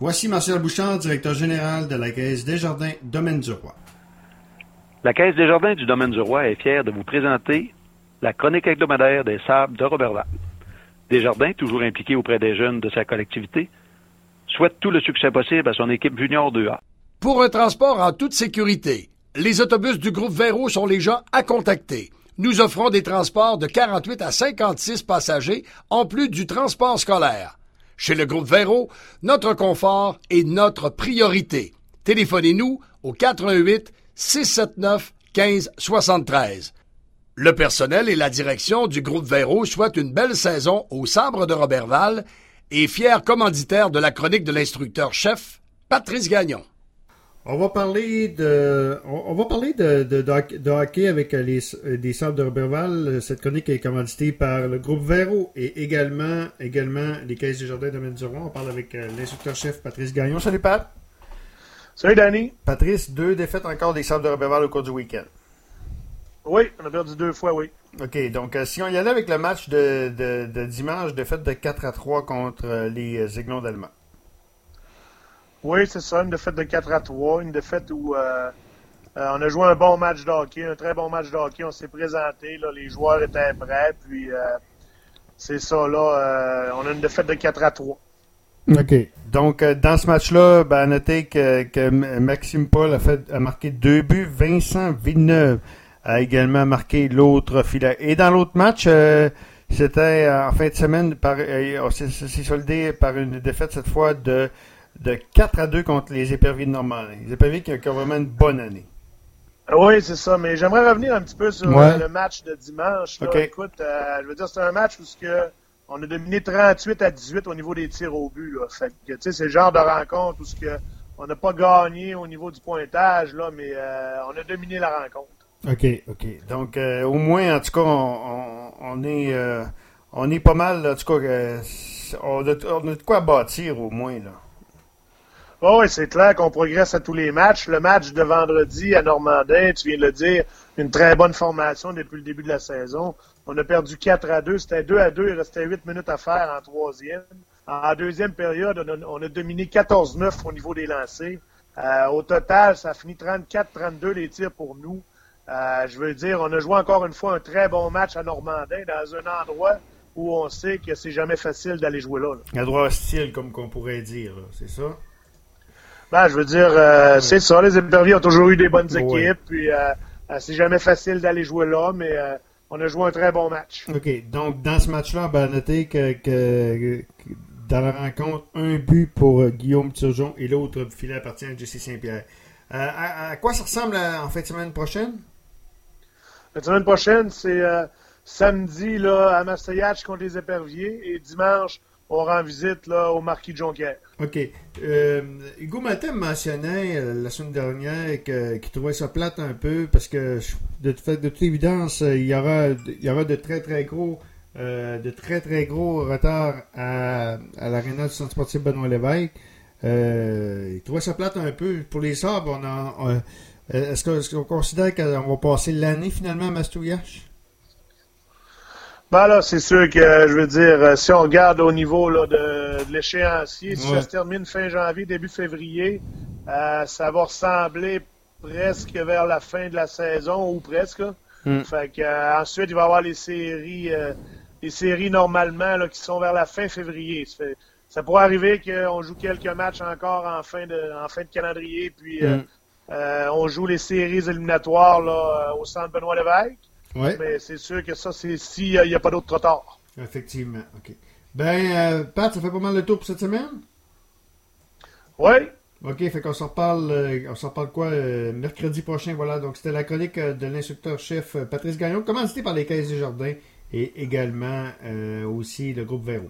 Voici Marcel Bouchard, directeur général de la Caisse Desjardins Domaine du Roi. La Caisse Desjardins du Domaine du Roi est fière de vous présenter la chronique hebdomadaire des Sables de Roberval. Desjardins, toujours impliqué auprès des jeunes de sa collectivité, souhaite tout le succès possible à son équipe junior 2A. Pour un transport en toute sécurité, les autobus du groupe Véro sont les gens à contacter. Nous offrons des transports de 48 à 56 passagers, en plus du transport scolaire. Chez le groupe Véro, notre confort est notre priorité. Téléphonez-nous au 88 679 1573. Le personnel et la direction du groupe Véro souhaitent une belle saison au Sabre de Roberval et fier commanditaire de la chronique de l'instructeur-chef, Patrice Gagnon. On va parler de hockey avec des Sables de Roberval. Cette chronique est commanditée par le groupe Véro et également les Caisses Desjardins Domaine du Roi. On parle avec l'instructeur-chef Patrice Gagnon. Salut Pat. Salut Danny. Patrice, 2 défaites encore des Sables de Roberval au cours du week-end. Oui, on a perdu 2 fois, oui. OK, donc si on y allait avec le match de dimanche, défaite de 4-3 contre les Aiglons d'Allemand. Oui, c'est ça, une défaite de 4-3, une défaite où on a joué un bon match de hockey, un très bon match de hockey, on s'est présenté, là, les joueurs étaient prêts, puis c'est ça, là, on a une défaite de 4-3. OK. Donc, dans ce match-là, à noter que Maxime Paul a marqué 2 buts, Vincent Villeneuve a également marqué l'autre filet. Et dans l'autre match, c'était en fin de semaine, c'est soldé par une défaite cette fois de 4-2 contre les Éperviers de Normandie. Les Éperviers qui ont vraiment une bonne année. Oui, c'est ça, mais j'aimerais revenir un petit peu sur le match de dimanche. Là. Okay. Écoute, je veux dire, c'est un match où on a dominé 38-18 au niveau des tirs au but. Là. Fait que, tu sais, c'est le genre de rencontre où on n'a pas gagné au niveau du pointage, là, mais on a dominé la rencontre. OK. Donc, au moins, en tout cas, on est pas mal, en tout cas, on a de quoi bâtir au moins, là. Oh, oui, c'est clair qu'on progresse à tous les matchs. Le match de vendredi à Normandin, tu viens de le dire, une très bonne formation depuis le début de la saison. On a perdu 4-2, c'était 2-2, il restait 8 minutes à faire en troisième. En deuxième période, on a dominé 14-9 au niveau des lancers. Au total, ça a fini 34-32 les tirs pour nous. Je veux dire, on a joué encore une fois un très bon match à Normandin dans un endroit où on sait que c'est jamais facile d'aller jouer là. Un endroit hostile, comme qu'on pourrait dire, là, c'est ça? Je veux dire, c'est ça, les Éperviers ont toujours eu des bonnes équipes, puis c'est jamais facile d'aller jouer là, mais on a joué un très bon match. OK, donc dans ce match-là, notez que dans la rencontre, un but pour Guillaume Turgeon et l'autre filet appartient à Jesse Saint-Pierre. À quoi ça ressemble en fin de semaine prochaine? La semaine prochaine, c'est samedi là, à Masseyatch contre les Éperviers, et dimanche, on rend visite là, au Marquis de Jonquière. OK. Hugo Matin mentionnait la semaine dernière qu'il trouvait ça plate un peu parce que de toute évidence, il y aura de très gros retards à l'aréna du Centre sportif Benoît Lévesque. Il trouvait ça plate un peu. Pour les Sabres, est-ce qu'on considère qu'on va passer l'année finalement à Mastouillache? Là, c'est sûr que, je veux dire, si on regarde au niveau là, de l'échéancier, si ça se termine fin janvier, début février, ça va ressembler presque vers la fin de la saison, ou presque. Fait que ensuite, il va y avoir les séries normalement là, qui sont vers la fin février. Ça pourrait arriver qu'on joue quelques matchs encore en fin de calendrier, puis on joue les séries éliminatoires là, au centre Benoît Lévesque. Ouais. Mais c'est sûr que ça, c'est s'il n'y a pas d'autre retard. Effectivement, OK. Pat, ça fait pas mal le tour pour cette semaine? Oui. OK, fait qu'on s'en reparle quoi? Mercredi prochain, voilà. Donc, c'était la chronique de l'instructeur-chef Patrice Gagnon, commandité par les Caisses Desjardins et également aussi le groupe Véro.